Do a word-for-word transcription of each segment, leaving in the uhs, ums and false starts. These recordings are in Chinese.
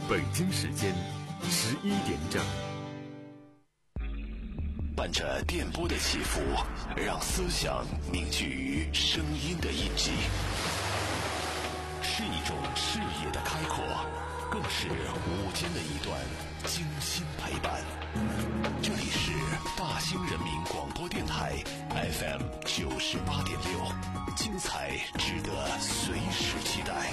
北京时间十一点整。 伴着电波的起伏，让思想凝聚于声音的印记，是一种视野的开阔，更是午间的一段精心陪伴。这里是大兴人民广播电台 F M 九十八点六，精彩值得随时期待。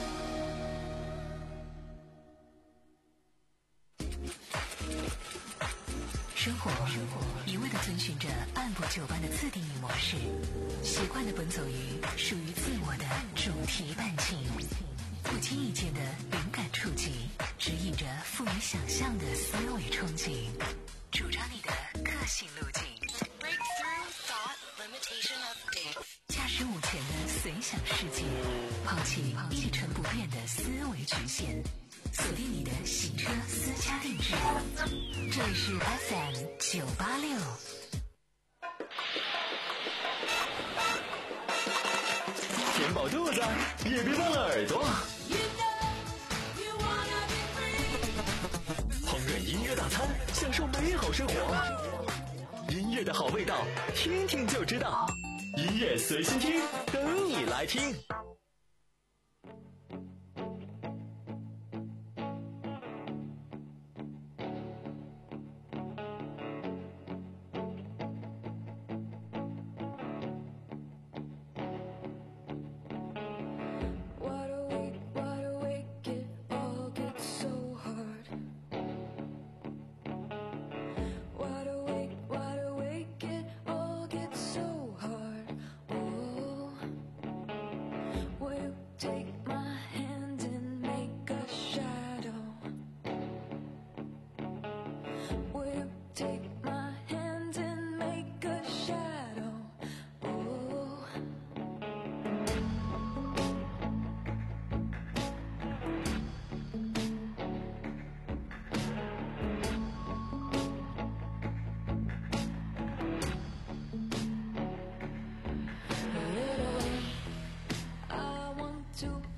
生活一味地遵循着按部就班的自定义模式，习惯地奔走于属于自我的主题伴境，不经意间的灵感触及，指引着富于想象的思维憧憬，主张你的个性路径。Breakthrough thought limitation of depth， 驾驶午前的随想世界，抛弃一成不变的思维局限，锁定你的洗车私家定制。这里是 F M 九八六。 填饱肚子，也别忘了耳朵。烹饪音乐大餐，享受美好生活。音乐的好味道，听听就知道。音乐随心听，等你来听。 to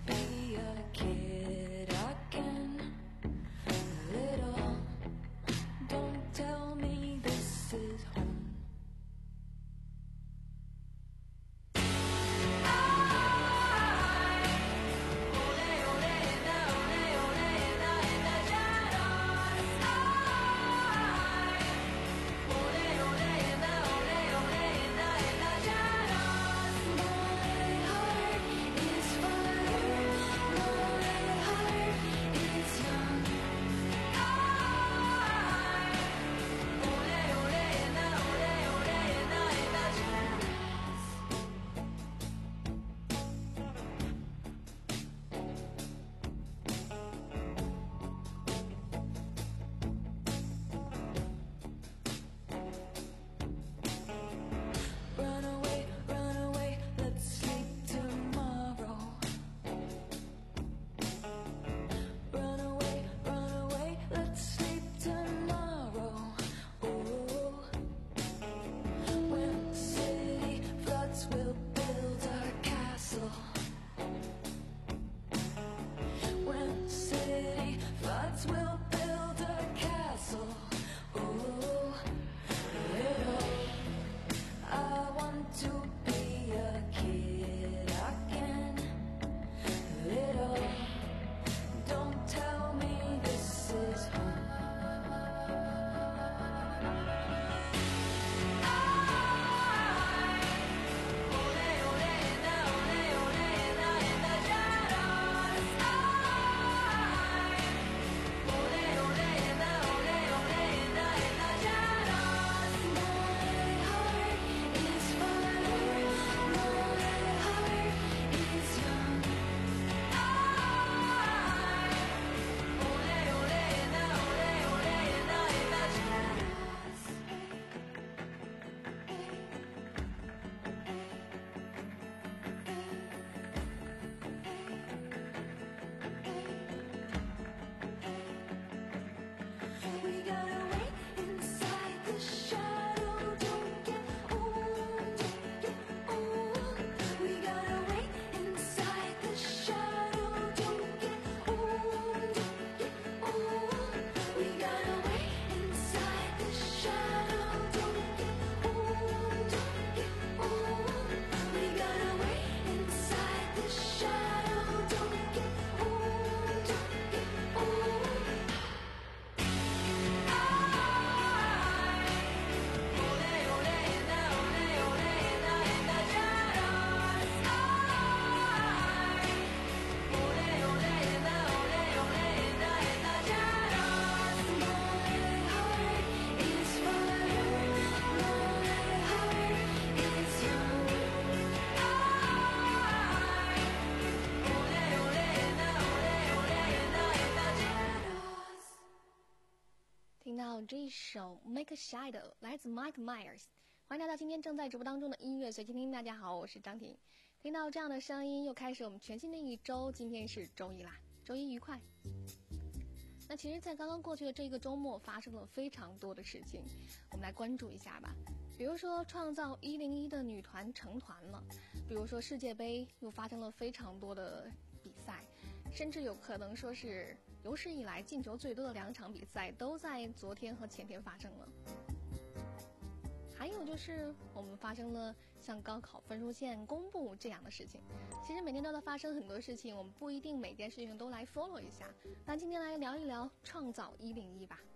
到这一首 Make a Shadow 来自 Mike Myers。 欢迎来到今天正在直播当中的音乐随机听，大家好，我是张婷。听到这样的声音，又开始我们全新的一周，今天是周一啦，周一愉快。那其实在刚刚过去的这个周末发生了非常多的事情，我们来关注一下吧。比如说创造一零一的女团成团了，比如说世界杯又发生了非常多的比赛，甚至有可能说是有史以来进球最多的两场比赛都在昨天和前天发生了。还有就是我们发生了像高考分数线公布这样的事情。其实每天都在发生很多事情，我们不一定每件事情都来 follow 一下。那今天来聊一聊创造一零一吧。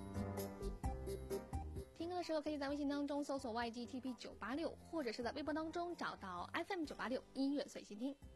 听歌的时候可以在微信当中搜索 Y G T P 九八六， 或者是在微博当中找到 F M 九八六音乐随心听。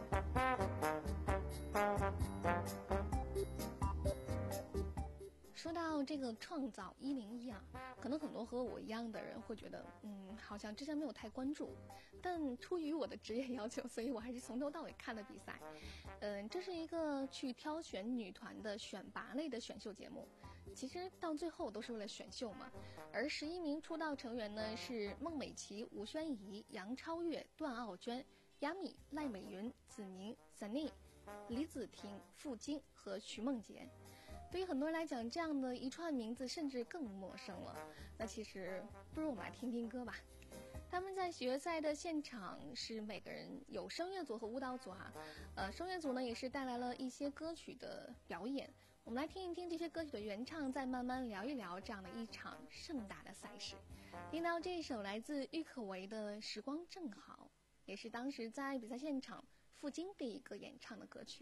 说到这个创造一零一啊，可能很多和我一样的人会觉得嗯，好像之前没有太关注，但出于我的职业要求，所以我还是从头到尾看了比赛。嗯，这是一个去挑选女团的选拔类的选秀节目，其实到最后都是为了选秀嘛。而十一名出道成员呢是孟美岐、吴宣仪、杨超越、段奥娟、亚米、赖美云、子宁、Sunny、李子婷、傅菁和徐梦洁。对于很多人来讲，这样的一串名字甚至更陌生了。那其实不如我们来听听歌吧。他们在决赛的现场是每个人有声乐组和舞蹈组啊，呃，声乐组呢也是带来了一些歌曲的表演。我们来听一听这些歌曲的原唱，再慢慢聊一聊这样的一场盛大的赛事。听到这一首来自郁可唯的《时光正好》，也是当时在比赛现场傅菁第一个演唱的歌曲。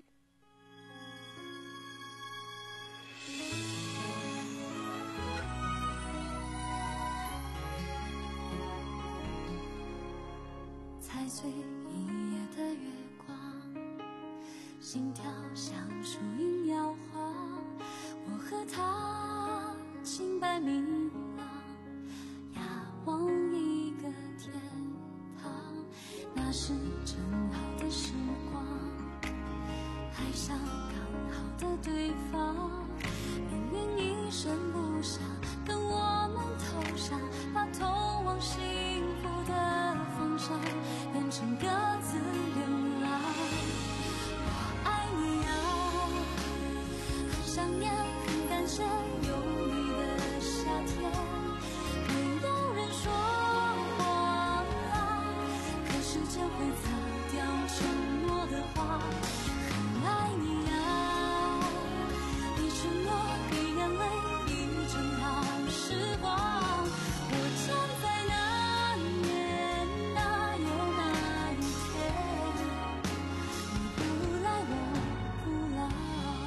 踩碎一夜的月光，心跳像树影摇晃，我和他清白明朗，仰望一个天堂，那是正好的时光，爱上刚好的对方，命运一声不响跟我们头上，把通往幸福的方向变成各自流浪。我爱你啊，很想念，很感谢有你的夏天，没有人说谎啊，可时间会擦掉承诺的话。很爱你啊，你承诺比眼泪比正好时光。我站在那年那又那一天，你不来我不老。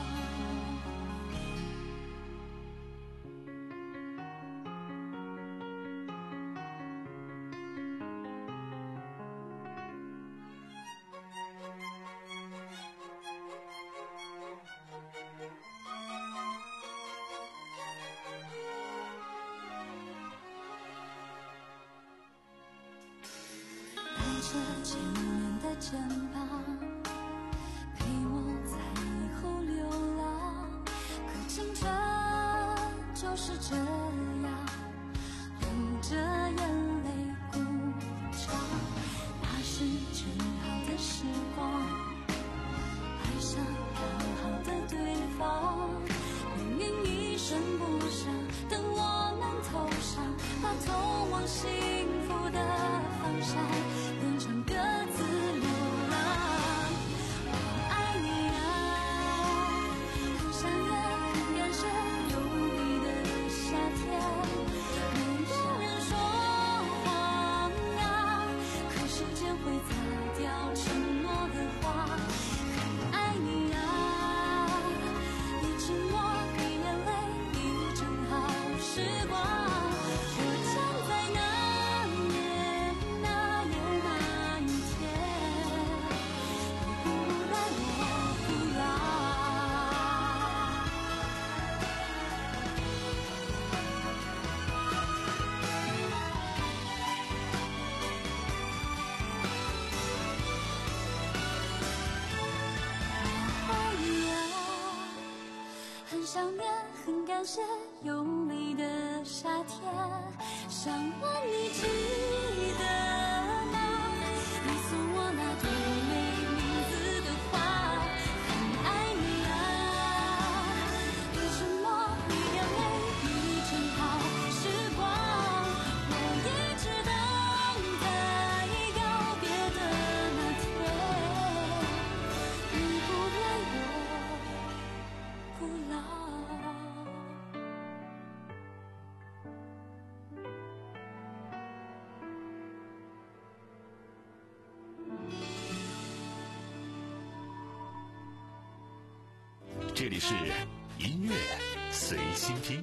带着千年的肩膀，陪我在以后流浪，可青春就是这样，流着眼泪鼓掌，那是正好的时光，爱上刚好的对方，命运一声不响等我们头上，把通往幸福的方向变成各自流浪。我爱你啊，很想念，很感谢有你的夏天，没有人说谎啊，可时间会擦掉承诺的话。很爱你啊，你沉默比眼泪比正好时光。我站在那年那又那一天，你不来我不老。 很想念，很感谢有你的夏天。想问你记得吗？你送我那朵没名字的花，很爱你啊。为什么你眼泪已成好时光？我一直等待告别的那天，你不愿我不老。 这里是音乐随心听。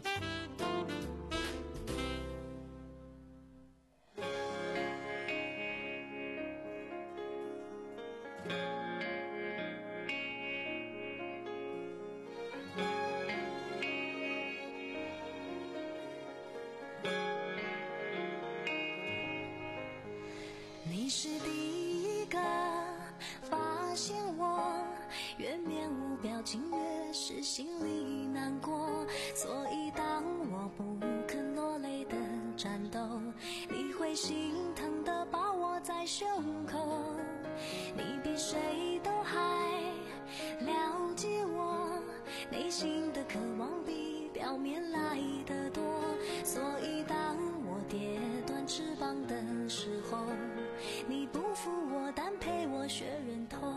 你是第一个发现我越面无表情，越是心里难过。所以当我不肯落泪的战斗，你会心疼的把我在胸口。你比谁都还了解我内心的渴望，比表面来的多。所以当我跌断翅膀的时候，你不负我，但陪我学忍痛。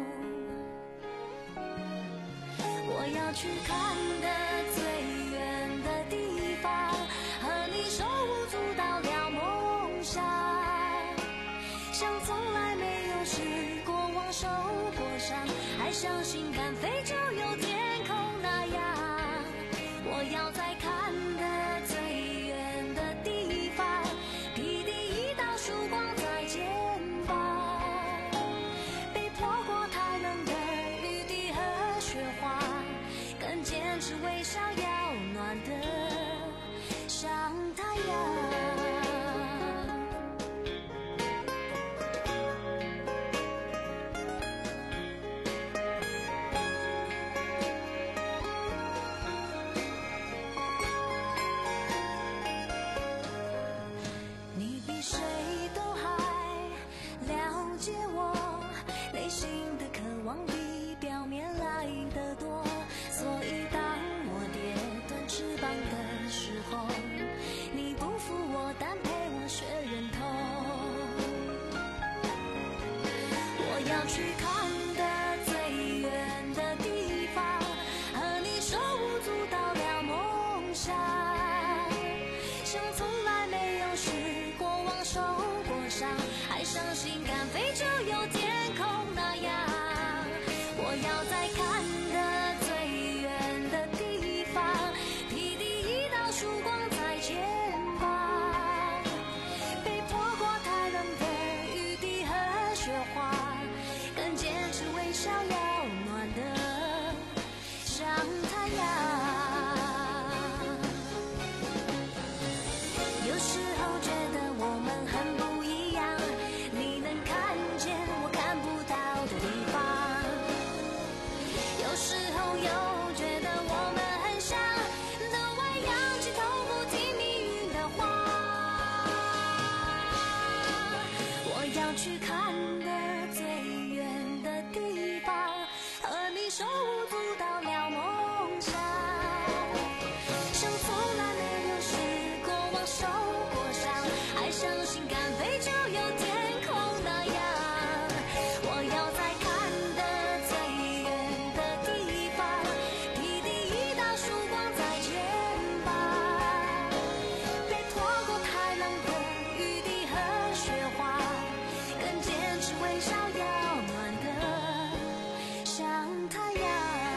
我要去看的最远的地方，和你手舞足蹈聊梦想，像从来没有试过往受过伤，还相信敢飞就有天空那样。我要在看的最远的地方，披第一道曙光在肩膀，被泼过太冷的雨滴和雪花，更坚持微笑要暖的像太阳。你比谁都还了解我内心的渴望，比表面来的多。所以当我跌断翅膀的时候，你不负我，但陪我学忍痛。我要去看的最远的地方，和你手舞足蹈聊梦想，像从来没有试过往受过伤，还相信敢飞就有天空那样。我要在看的最远的地方，披第一道曙光在肩膀，被泼过太冷的雨滴和雪花，更坚持微笑要暖的像太阳。有时候觉得我们很不一样，你能看见我看不到的地方。有时候又觉得我们很像，门外扬起头不听命运的话。我要去看的最远的地方，和你手舞足蹈聊梦想，像从来没有试过往受过伤，还相信敢飞就有天空那样。我要在看的最远的地方，披第一道曙光在肩膀，被泼过太冷的雨滴和雪花，更坚持微笑要暖的像太阳。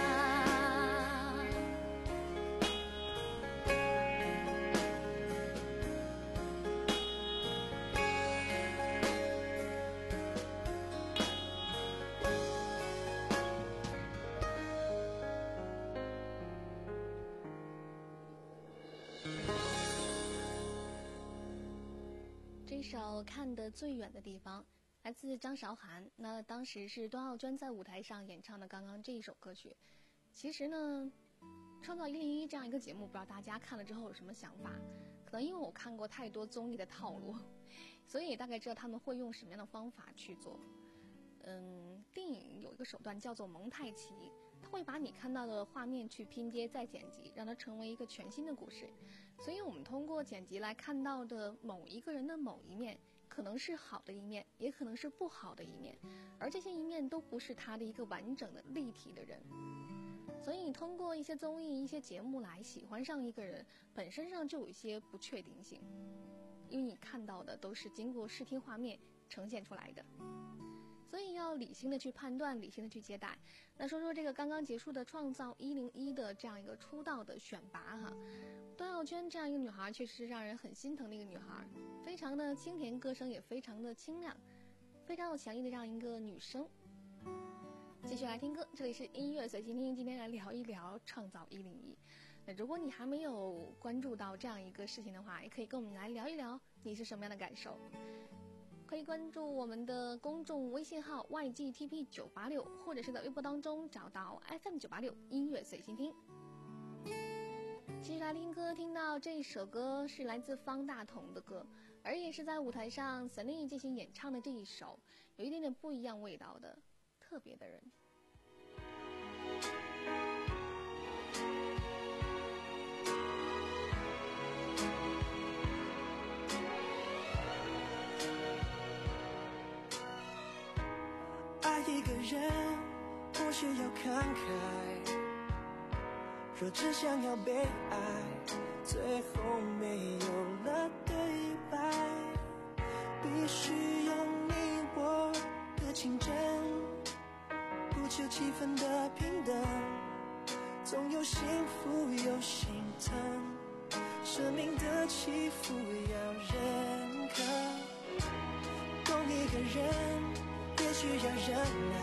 这首看得最远的地方来自张韶涵，那当时是端奥娟在舞台上演唱的刚刚这一首歌曲。其实呢， 创造一零一这样一个节目，不知道大家看了之后有什么想法？可能因为我看过太多综艺的套路，所以大概知道他们会用什么样的方法去做。嗯，电影有一个手段叫做蒙太奇，它会把你看到的画面去拼接再剪辑，让它成为一个全新的故事。所以我们通过剪辑来看到的某一个人的某一面，可能是好的一面，也可能是不好的一面，而这些一面都不是他的一个完整的立体的人。所以通过一些综艺一些节目来喜欢上一个人，本身上就有一些不确定性，因为你看到的都是经过视听画面呈现出来的，所以要理性的去判断，理性的去接待。那说说这个刚刚结束的创造一零一的这样一个出道的选拔哈，段奥娟这样一个女孩确实是让人很心疼的一个女孩，非常的清甜，歌声也非常的清亮，非常有强力的这样一个女生。继续来听歌，这里是音乐随心听，今天来聊一聊创造一零一。那如果你还没有关注到这样一个事情的话，也可以跟我们来聊一聊你是什么样的感受。可以关注我们的公众微信号 Y G T P 九八六， 或者是在微博当中找到 F M 九八六 音乐随心听。继续来听歌，听到这首歌是来自方大同的歌，而也是在舞台上 Sunny 进行演唱的这一首有一点点不一样味道的特别的人。 爱一个人不需要慷慨，若只想要被爱，最后没有了对白，必须有你我的情真，不求气氛的平等，总有幸福有心疼，生命的起伏要认可，懂一个人也需要忍耐，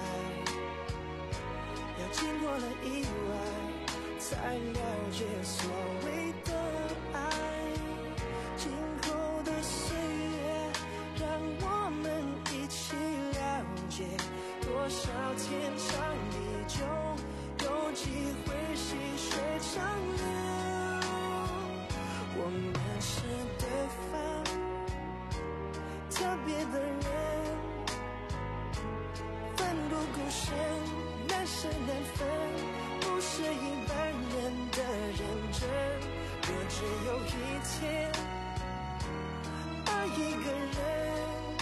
要经过了意外才了解所谓的爱，今后的岁月让我们一起了解，多少天长地久，有机会细水长流，我们是对方特别的人，奋不顾身，难舍难分，不是一般人的认真。若只有一天爱一个人，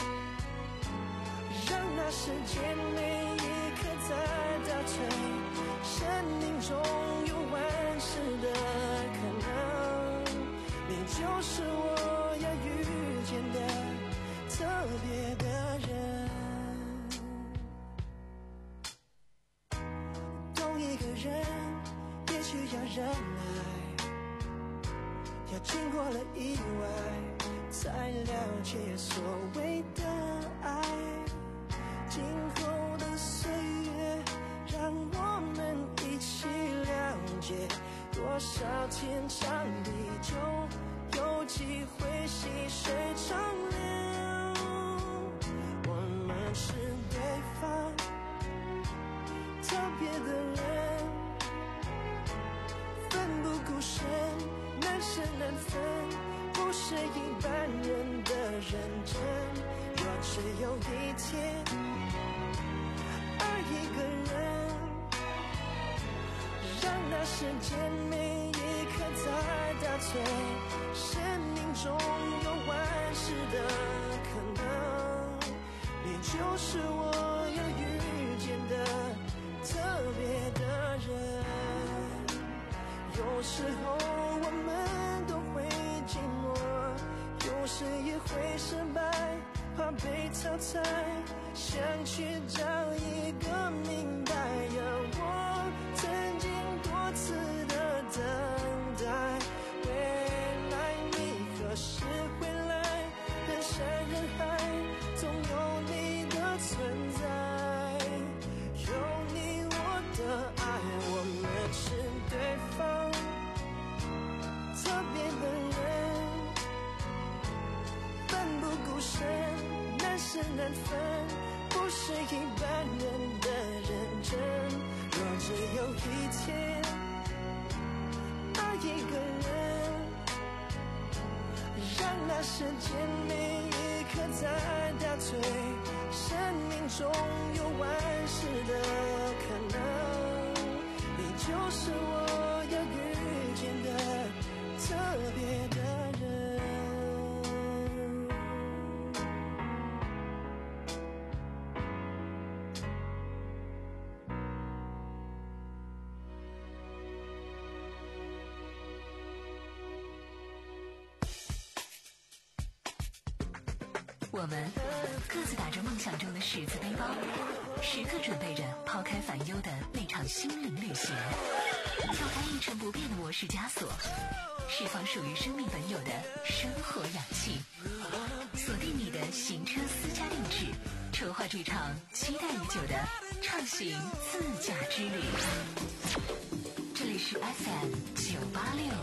让那时间每一刻在倒退，生命中有万事的可能，你就是我要遇见的特别的人。懂一个人也需要忍耐，要经过了意外才了解所谓的爱，今后的岁月让我们一起了解，多少天长地久，有机会细水长流，我们是对方特别的人，奋不顾身，难舍难分，不是一般人的认真。若只有一天爱一个人，让那时间每一刻在倒退，生命中有万事的可能，你就是我要遇见的特别的人。有时候我们都会寂寞，有时也会失败，怕被淘汰，想去找一个明白。我曾经多次的等待，未来你何时回来？人山人海，总有你的存在，有你我的爱，我们是对方特别的人，奋不顾身，难舍难分，不是一般人的认真。若只有一天时间每一刻在倒退，生命中有万事的可能，你就是我要遇见的特别的人。 我们各自打着梦想中的十字背包，时刻准备着抛开烦忧的那场心灵旅行，跳开一成不变的模式枷锁，释放属于生命本有的生活氧气，锁定你的行车私家定制，筹划这场期待已久的畅行自驾之旅。这里是 F M 九八六。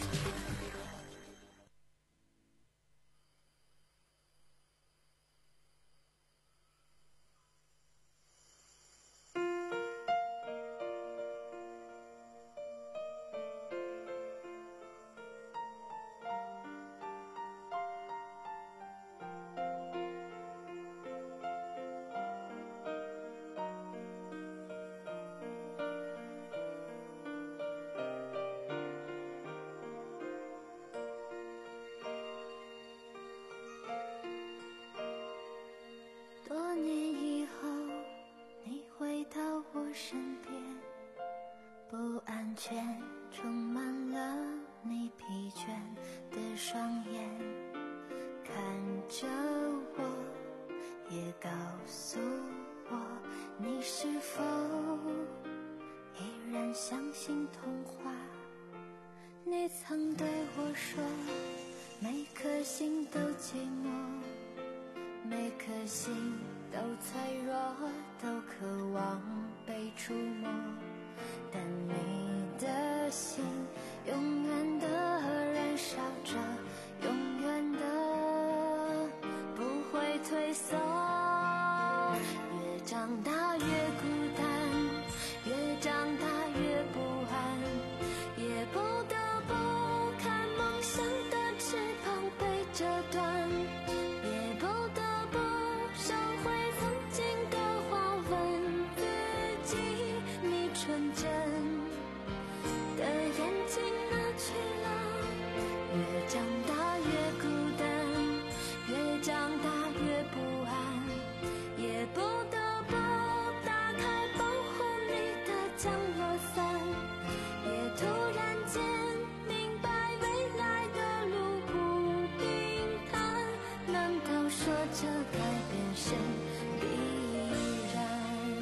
充满了你疲倦的双眼，看着我，也告诉我，你是否依然相信童话？你曾对我说，每颗心都寂寞，每颗心都脆弱，都渴望被触摸，但你的心永远的燃烧着，永远的不会退缩。越长大越孤单，越长大越不安，也不得不看梦想的翅膀被折断，也不得不收回曾经的话，问自己，你纯真的眼睛哪去了？越长大越孤单，越长大越不安，也不得不打开保护你的降落伞，也突然间明白未来的路不平坦，难道说这改变是必然？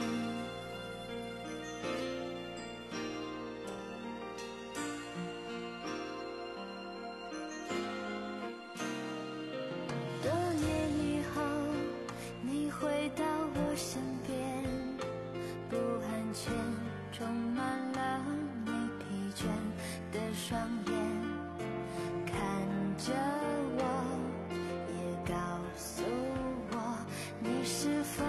多年以后，你回到我身边，不安全充满了你疲倦的双眼，看着我，也告诉我，你是否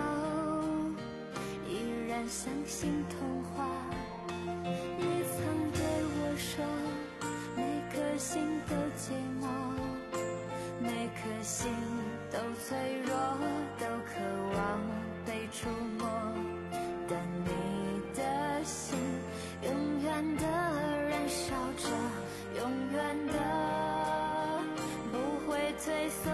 依然相信童话？你曾对我说，每颗心都寂寞，每颗心都脆弱，都渴望被触摸，但你的心永远的燃烧着，永远的不会退缩。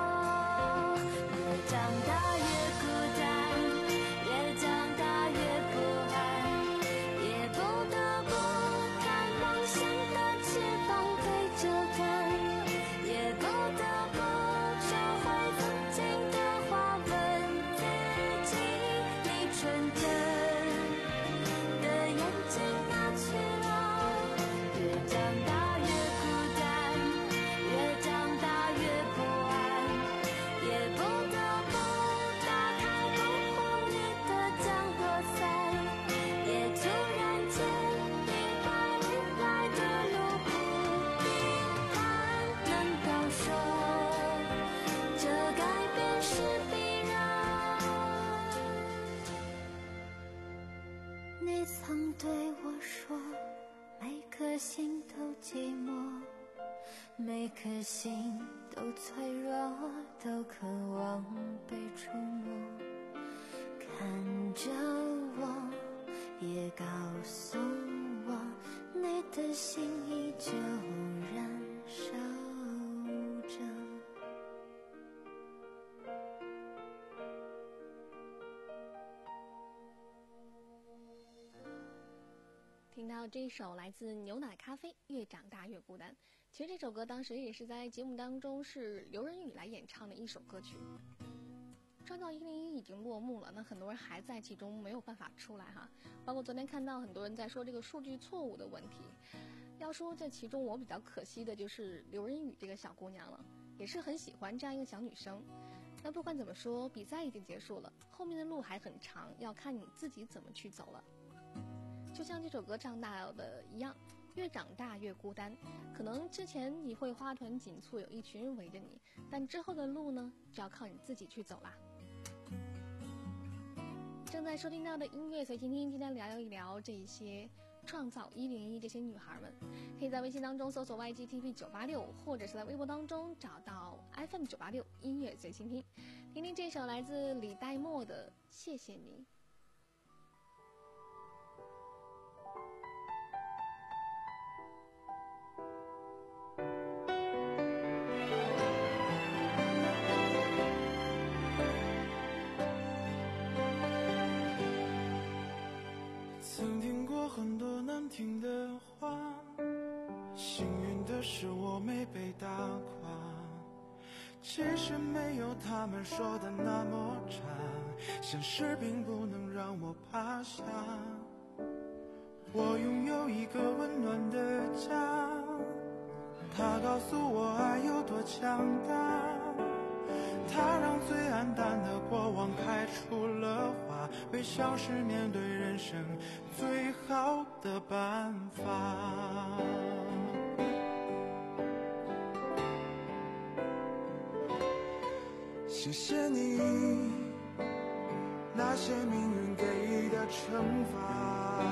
越长大越孤单，越长大越不安，也不得不看梦想的翅膀被折断，也不得不收回曾经的话，问自己，你纯真的眼睛哪去了？越长大越孤单，越长大越不安，也不得不打开保护你的降落伞，也突然间明白未来的路不平坦，难道说这改变是必然？你曾对我说，每颗心都寂寞， 每颗心都脆弱，都渴望被触摸。看着我，也告诉我，你的心依旧燃烧着。 听到这一首来自牛奶咖啡《越长大越孤单》，其实这首歌当时也是在节目当中是刘仁宇来演唱的一首歌曲。创造一零一已经落幕了，那很多人还在其中没有办法出来哈。包括昨天看到很多人在说这个数据错误的问题。要说这其中我比较可惜的就是刘仁宇这个小姑娘了，也是很喜欢这样一个小女生。那不管怎么说，比赛已经结束了，后面的路还很长，要看你自己怎么去走了。就像这首歌唱到的一样，越长大越孤单。可能之前你会花团锦簇，有一群人围着你，但之后的路呢，就要靠你自己去走啦。正在收听到的音乐随听听，今天聊一聊这一些创造一零一这些女孩们，可以在微信当中搜索 Y G T V 九八六，或者是在微博当中找到 F M 九八六音乐随心听，听听这首来自李代沫的《谢谢你》。 很多难听的话，幸运的是我没被打垮，其实没有他们说的那么差，现实并不能让我趴下。我拥有一个温暖的家，它告诉我爱有多强大，它让最暗淡的过往开出了花，微笑是面对人生最好的办法。谢谢你那些命运给的惩罚，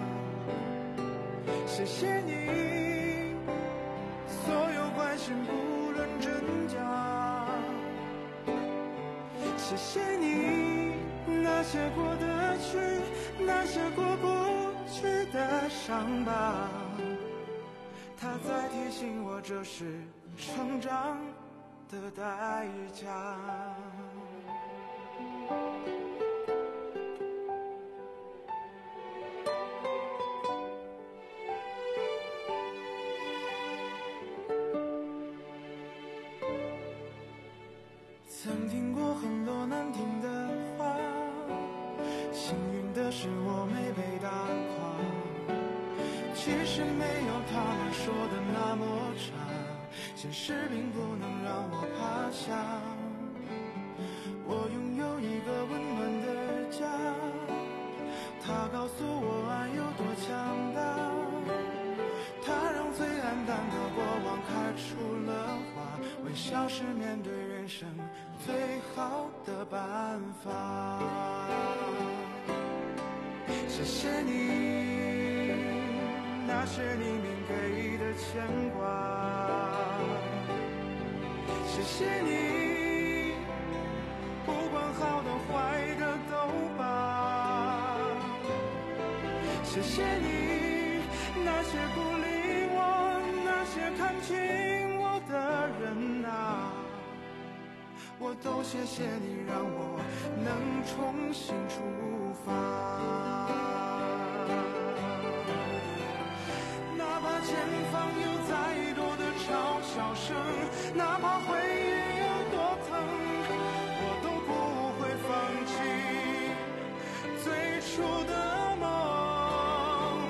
谢谢你所有关心不论真假，谢谢你那些过得去，那些过不去的伤疤，它在提醒我这是成长的代价。曾听过很多难听的话，幸运的是我没被打垮，其实没有他们说的那么差，现实并不能让我趴下。我拥有一个温暖的家，它告诉我爱有多强大，它让最暗淡的过往开出了花，微笑是面对人生最好的办法。谢谢你那些黎明给的牵挂，谢谢你不管好的坏的都罢，谢谢你那些鼓励我，那些看清我的人啊，我都谢谢你让我能重新出发。哪怕前方有再多的嘲笑声，哪怕回忆有多疼，我都不会放弃最初的梦。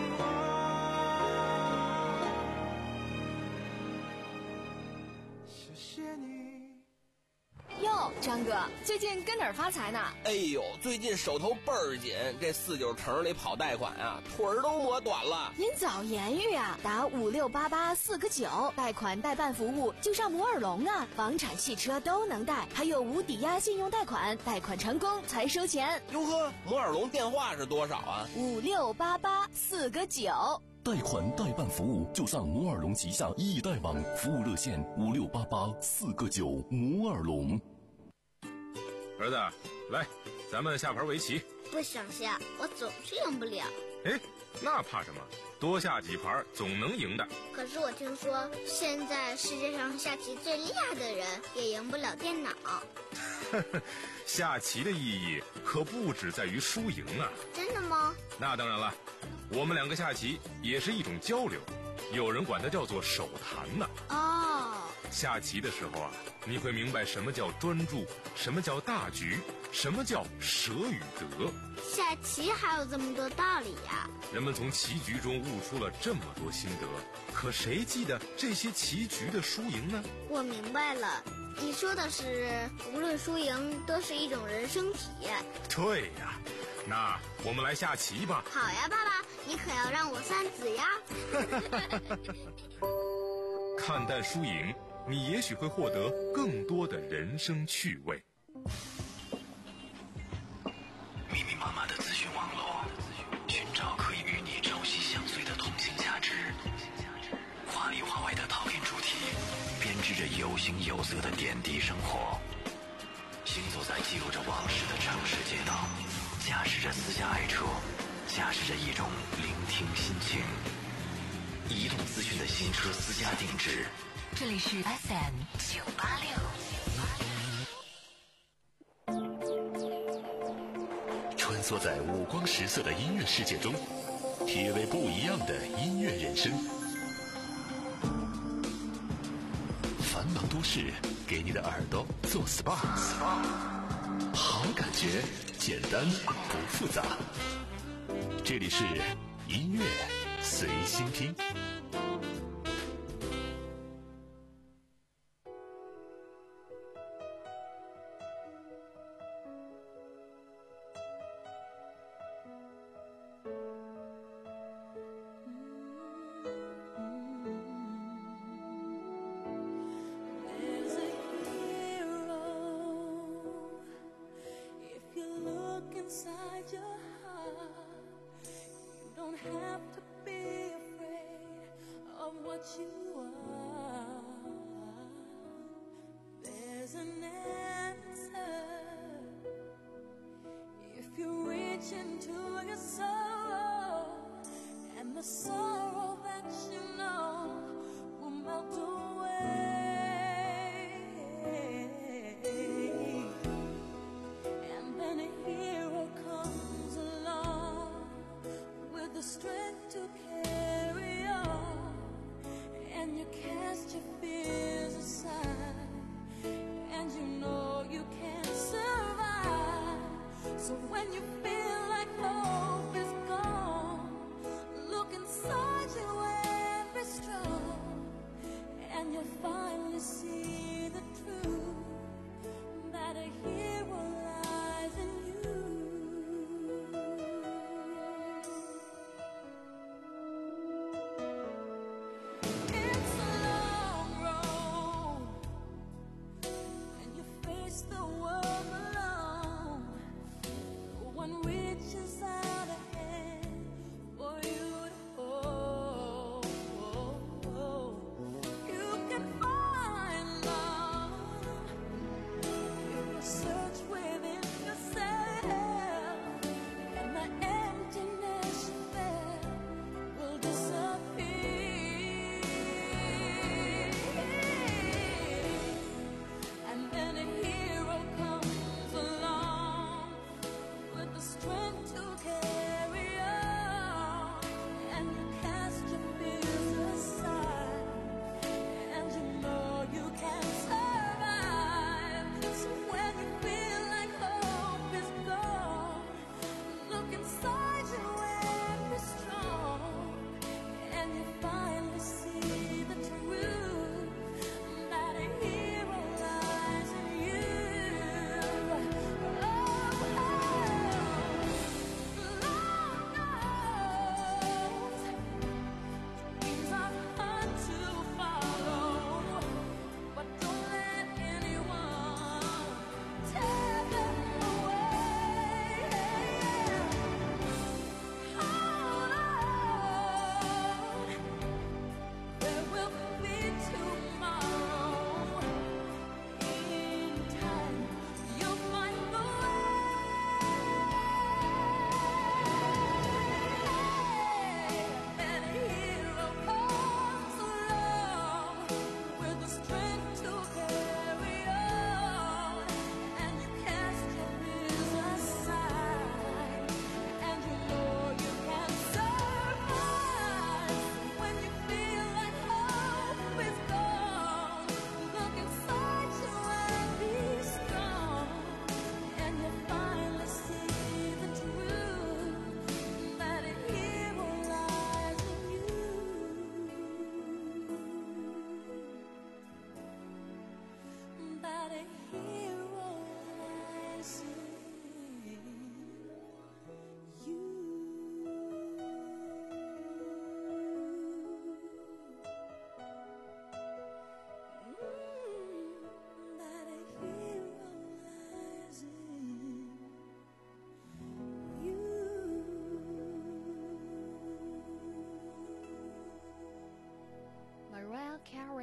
谢谢你。 哟，张哥，最近跟哪儿发财呢？ 哎呦，最近手头倍儿紧，这四九城里跑贷款啊，腿儿都磨短了。 您早言语啊，打五六八八四个九，贷款代办服务就上摩尔龙啊，房产、汽车都能贷，还有无抵押信用贷款，贷款成功才收钱。 哟呵，摩尔龙电话是多少啊？ 五六八八四个九。 贷款代办服务就上摩尔龙旗下易贷网，服务热线五六八八四个九。摩尔龙。 儿子，来，咱们下盘围棋。 不想下，我总是赢不了。 哎，那怕什么？多下几盘总能赢的。 可是我听说，现在世界上下棋最厉害的人也赢不了电脑。 下棋的意义可不只在于输赢啊。 真的吗？ 那当然了，我们两个下棋也是一种交流，有人管它叫做手谈呢。 哦， 下棋的时候啊，你会明白什么叫专注，什么叫大局，什么叫舍与得。 下棋还有这么多道理呀！ 人们从棋局中悟出了这么多心得，可谁记得这些棋局的输赢呢？ 我明白了，你说的是无论输赢都是一种人生体验。 对呀，那我们来下棋吧。 好呀，爸爸，你可要让我三子呀。 看淡输赢，你也许会获得更多的人生趣味。 密密麻麻的资讯网络，寻找可以与你朝夕相随的通行价值。华里华外的套件主题，编织着有形有色的点滴生活。行走在记录着往事的城市街道，驾驶着私家爱车，驾驶着一种聆听心情。移动资讯的新车私家定制。 这里是 F M 九八六。 穿梭在五光十色的音乐世界中，体味不一样的音乐人生。繁忙都市给你的耳朵做 S P A， 好感觉，简单不复杂。这里是音乐随心听。 And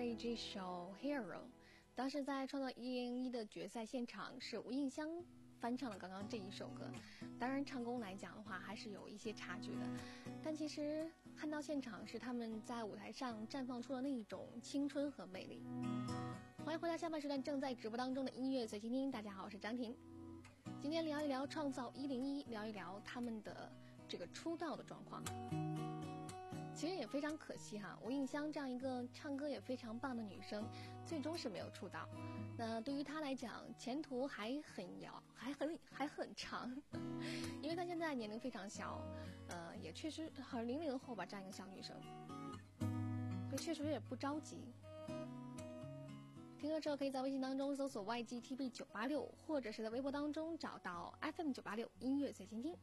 在这首 Hero， 当时在创造一零一的决赛现场是吴映香翻唱了刚刚这一首歌，当然唱功来讲的话还是有一些差距的，但其实看到现场是他们在舞台上绽放出了那一种青春和魅力。欢迎回到下半时段正在直播当中的音乐随心听，大家好，我是张婷。今天聊一聊创造一零一，聊一聊他们的这个出道的状况。其实也非常可惜哈，吴映香这样一个唱歌也非常棒的女生，最终是没有出道。那对于她来讲，前途还很遥，还很还很长，因为她现在年龄非常小，呃，也确实很零零后吧，这样一个小女生，所以确实也不着急。听歌之后，可以在微信当中搜索 Y G T B 九八六，或者是在微博当中找到 F M 九八六音乐随心听。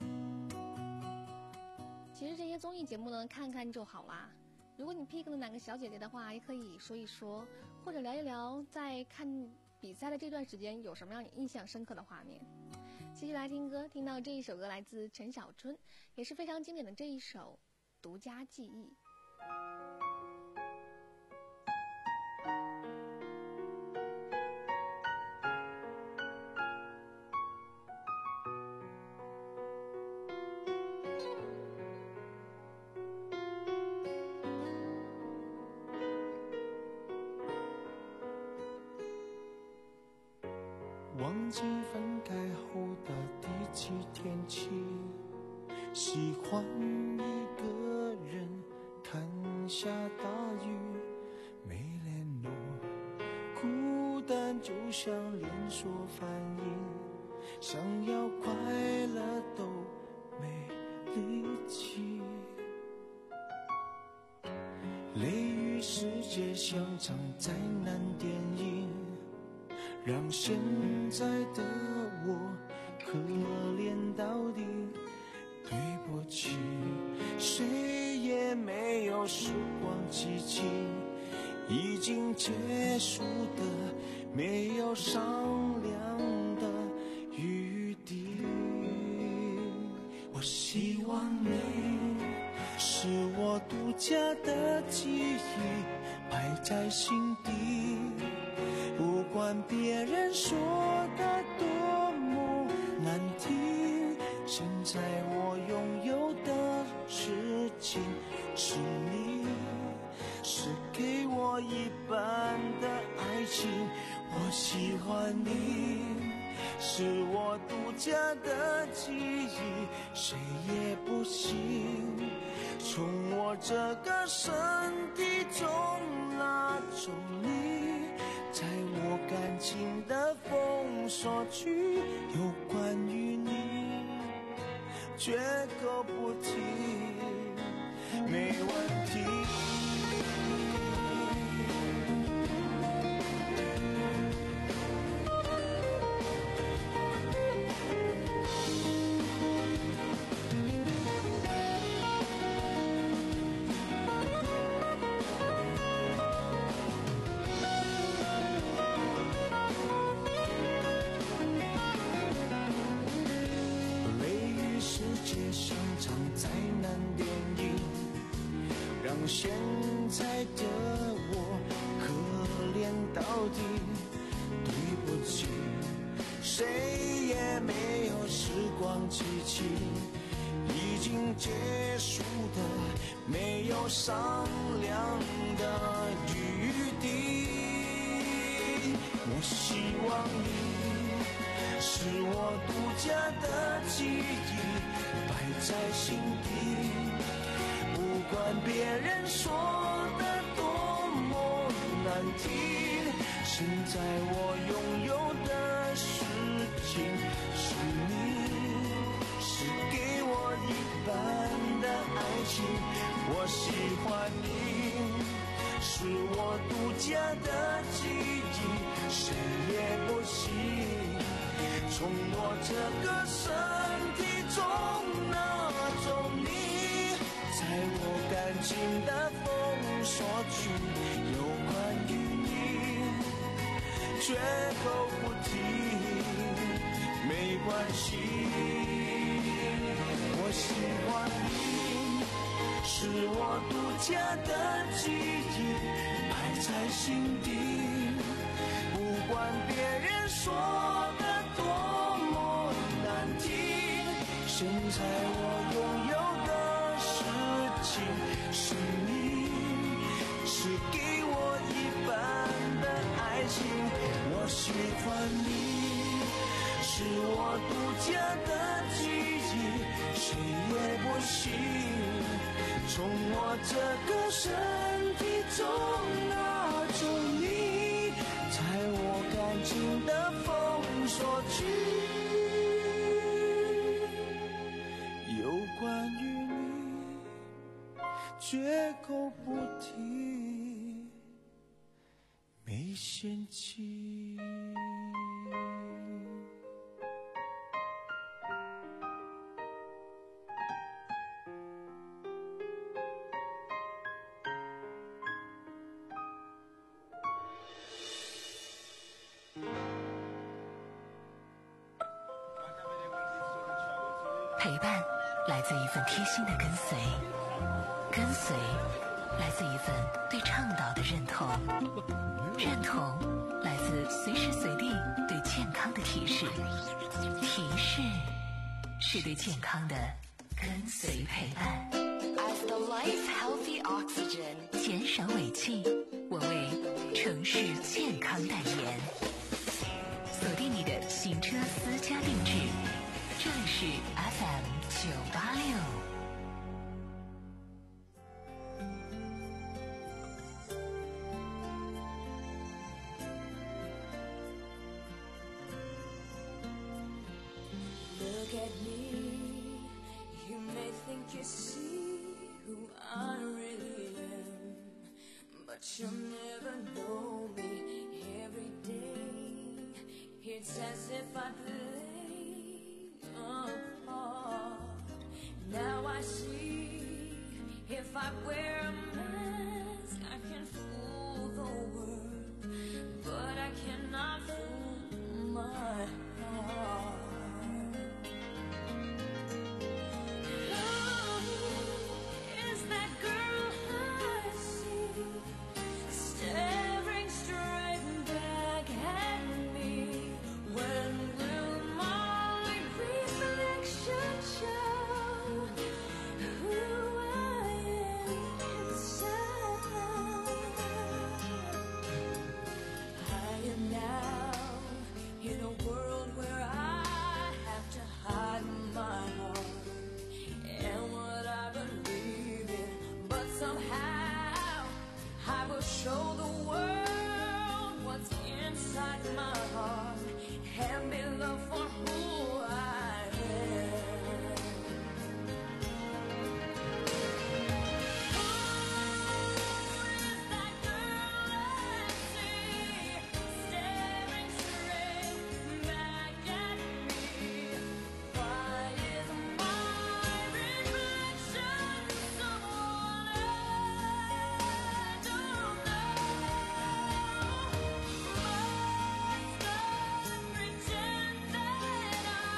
其实这些综艺节目呢，看看就好啦。如果你 pick 了哪个小姐姐的话，也可以说一说，或者聊一聊在看比赛的这段时间有什么让你印象深刻的画面。继续来听歌，听到这一首歌来自陈小春，也是非常经典的这一首《独家记忆》。 忘记分开后的第几天起，喜欢一个人看下大雨，没联络，孤单就像连锁反应，想要快乐都没力气，雷雨世界像场灾难电影，让现在的我可怜到底。对不起，谁也没有时光机器，已经结束的没有商量的余地。我希望你是我独家的记忆，摆在心底，不管别人说的多么难听，现在我拥有的事情是你，是给我一半的爱情。我喜欢你，是我独家的记忆，谁也不行从我这个身体中拿走你。在我感情的封锁区，有关于你绝口不提，没问题。现在的我可怜到底，对不起，谁也没有时光机器，已经结束的没有商量的余地。我希望你是我独家的记忆，摆在心底，不管别人说的多么难听，现在我拥有的事情是你，是给我一半的爱情。我喜欢你，是我独家的记忆，谁也不行从我这个身体中拿走你。在我感情的封锁区，有关于你绝口不提，没关系。我喜欢你，是我独家的记忆，摆在心底，不管别人说的多么难听，现在我拥有的事情是你，是给我一半的爱情。我喜欢你，是我独家的记忆，谁也不行从我这个身体中拿走你，在我感情的封锁区，有关于你绝口不提，没嫌弃。 陪伴来自一份贴心的跟随，跟随来自一份对倡导的认同，认同来自随时随地对健康的提示，提示是对健康的跟随陪伴。 As the life healthy oxygen， 减少尾气，我为城市健康代言。锁定你的行车私家定制，这里是 F M 九八六。 Look at me, you may think you see who I really am, but you'll never know me. Every day, it's as if I played a part. Now I see, if I wear a mask, I can fool the world, but I cannot fool my heart. Show the world what's inside my heart and be loved for who I am. Who is that girl I see staring straight back at me? Why is my reflection someone I don't know? Pretend that I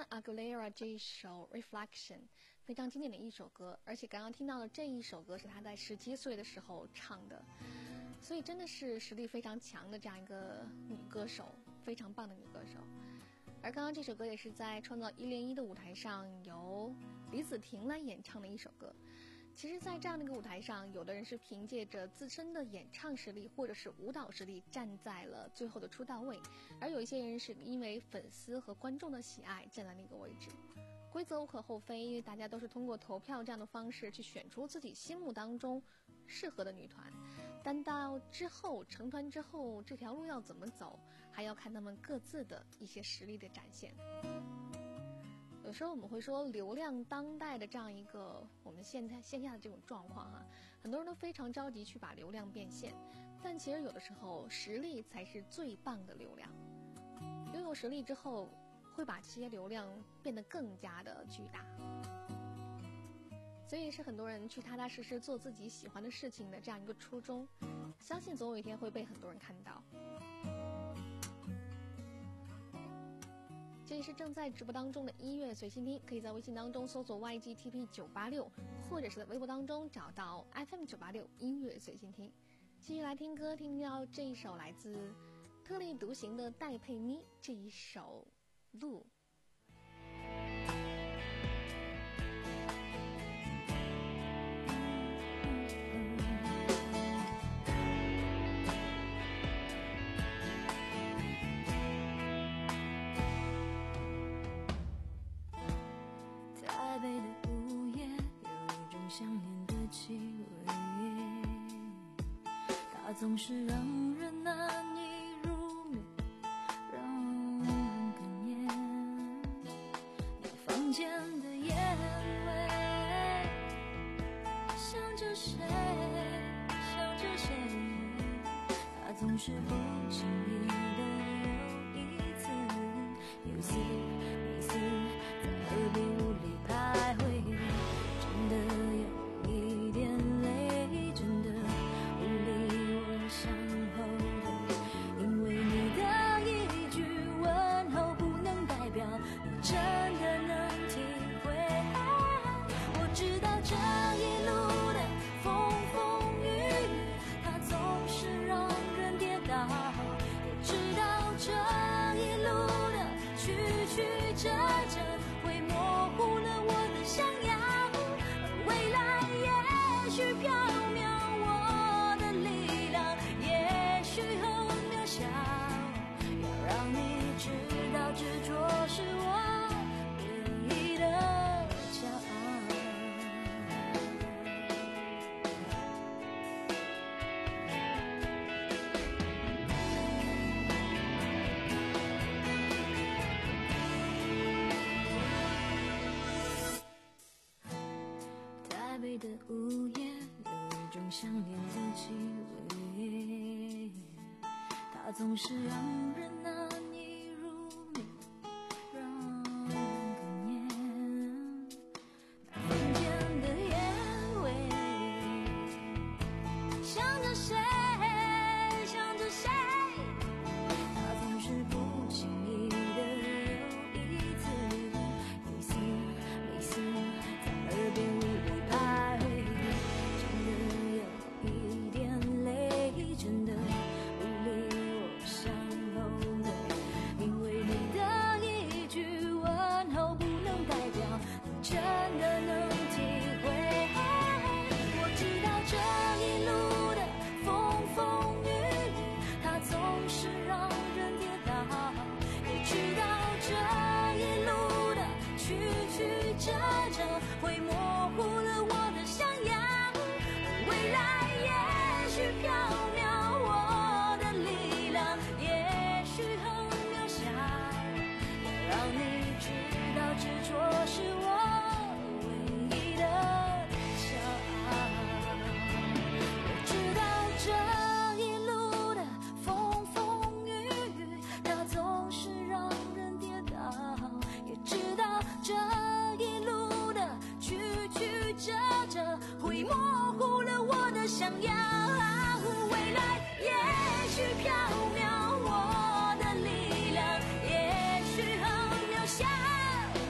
Aguilera 这一首 Reflection 非常经典的一首歌，而且刚刚听到的这一首歌是她在十七岁的时候唱的，所以真的是实力非常强的这样一个女歌手，非常棒的女歌手。而刚刚这首歌也是在创造一零一的舞台上由李子婷来演唱的一首歌。其实在这样的一个舞台上，有的人是凭借着自身的演唱实力或者是舞蹈实力站在了最后的出道位，而有一些人是因为粉丝和观众的喜爱站在那个位置。规则无可厚非，因为大家都是通过投票这样的方式去选出自己心目当中适合的女团，但到之后成团之后这条路要怎么走，还要看他们各自的一些实力的展现。有时候我们会说流量当代的这样一个我们现在线下的这种状况啊，很多人都非常着急去把流量变现，但其实有的时候实力才是最棒的流量。拥有实力之后，会把这些流量变得更加的巨大，所以是很多人去踏踏实实做自己喜欢的事情的这样一个初衷，相信总有一天会被很多人看到。这里是正在直播当中的音乐随心听，可以在微信当中搜索 Y G T P 九八六，或者是在微博当中找到 F M 九八六音乐随心听。继续来听歌，听到这一首来自特立独行的戴佩妮这一首路。 台北的午夜有一种想念的气味，它总是让人难以入眠，让人哽咽。那房间的烟味，想着谁，想着谁，它总是不经意的有一次有丝没丝在耳边无力徘徊，真的有一点累，真的无力我向后退，因为你的一句问候不能代表你真的能体会。我知道这一路的风风雨雨，它总是让人跌倒，也知道这一路的曲曲折折会模糊了我的想要，未来也许缥缈，我的力量也许很渺小，要让你知道执着是我唯一的骄傲。台北的午夜有一种想念的气味，它总是让人难以入眠，让人哽咽。那房间的烟味，想着谁，想着谁，它总是不经意的有一次一丝没丝在耳边无力徘徊，真的有一点累，真的无力我向后退，因为你的一句问候不能代表你真的能体会。我知道这一路的风风雨雨，它总是让人跌倒，也知道这一路的曲曲折折会模糊了我的想要，未来也许缥缈，我的力量也许很渺小，要让你知道执着是我唯一的骄傲。我知道这一路的风风雨雨，它总是让人跌倒，也知道这一路的曲曲折折会模糊了我的想要，未来也许缥缈，我的力量也许很渺小，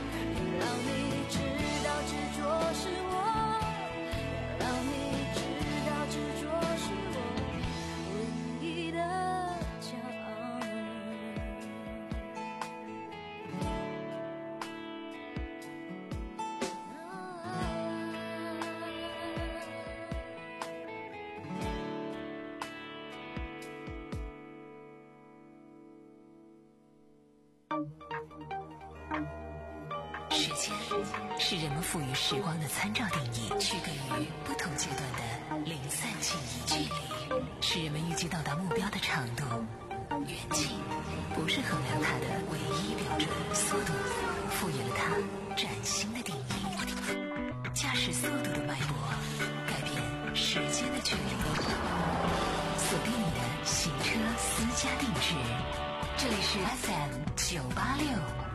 间是人们赋予时光的参照定义，区隔于不同阶段的零散记忆。距离是人们预计到达目标的长度，远近不是衡量它的唯一标准，速度赋予了它崭新的定义。驾驶速度的脉搏，改变时间的距离。锁定你的行车私家定制，这里是 F M 九八六。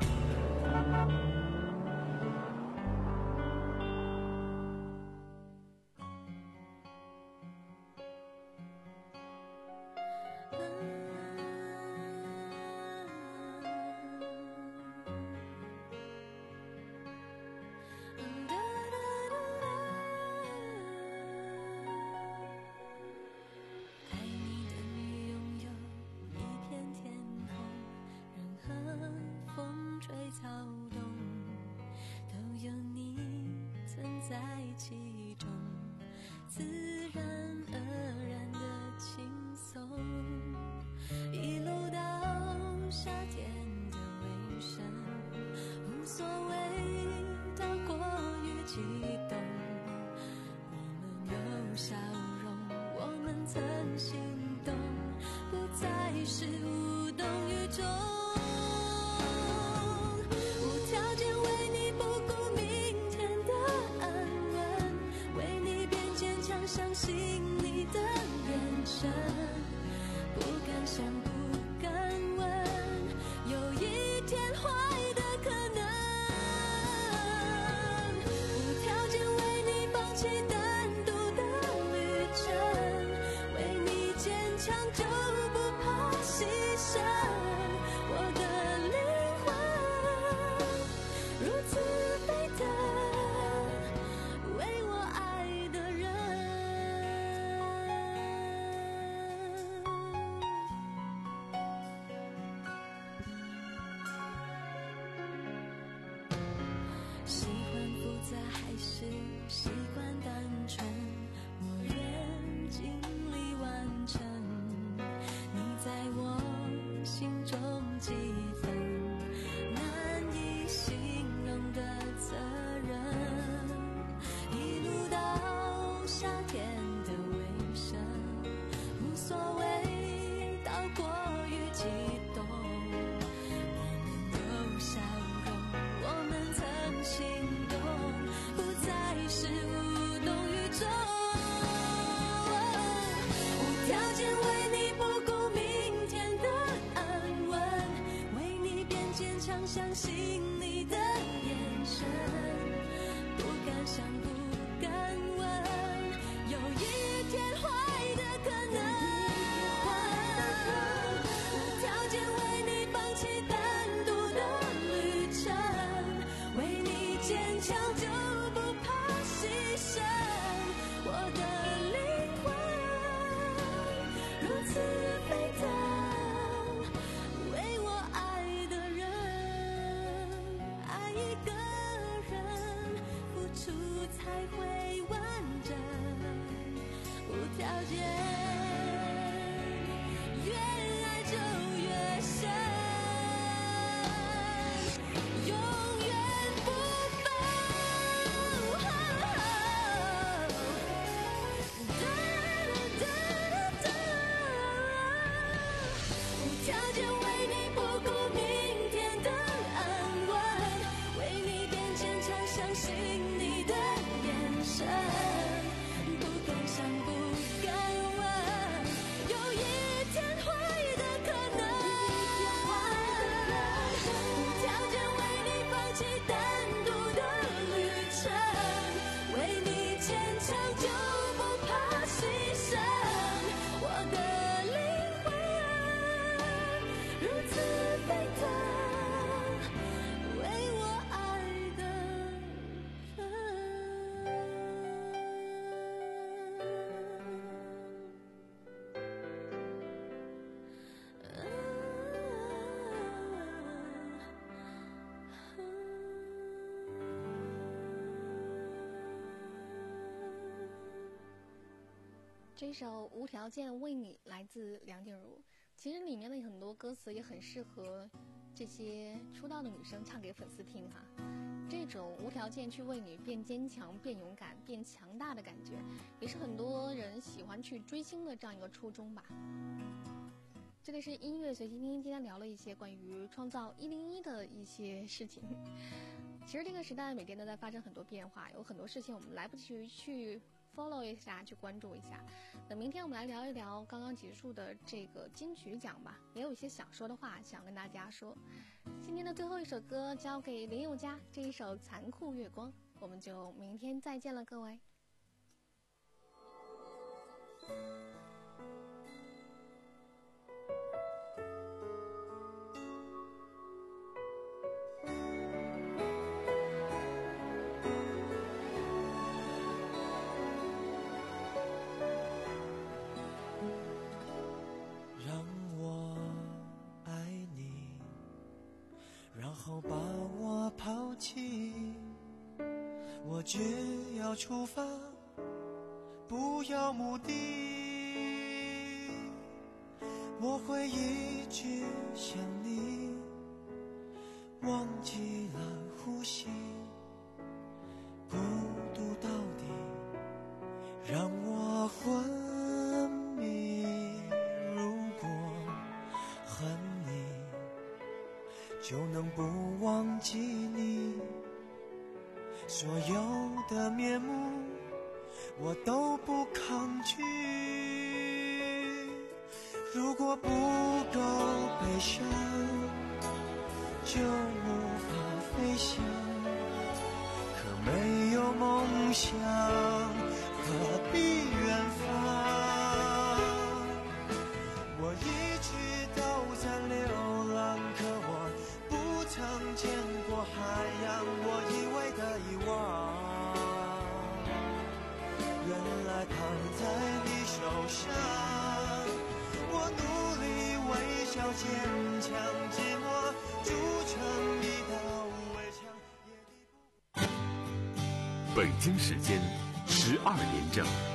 这首《无条件为你》来自梁静茹，其实里面的很多歌词也很适合这些出道的女生唱给粉丝听哈。这这种无条件去为你变坚强、变勇敢、变强大的感觉，也是很多人喜欢去追星的这样一个初衷吧。这里是音乐随心听，今天聊了一些关于创造一零一的一些事情。其实这个时代每天都在发生很多变化，有很多事情我们来不及去 follow 一下，去关注一下。那明天我们来聊一聊刚刚结束的这个金曲奖吧，也有一些想说的话想跟大家说。今天的最后一首歌交给林宥嘉，这一首《残酷月光》，我们就明天再见了，各位。 我只要出发，不要目的，我会一直想你，忘记了呼吸，孤独到底让我昏迷。如果恨你，就能不忘记你，所有的面目我都不抗拒。如果不够悲伤，就无法飞翔，可没有梦想，何必远方？我一直都在流浪，可我不曾见过海洋，我以为的遗忘，原来躺在你手上。我努力微笑坚强，寂寞筑成一道围墙。 北京时间十二点整。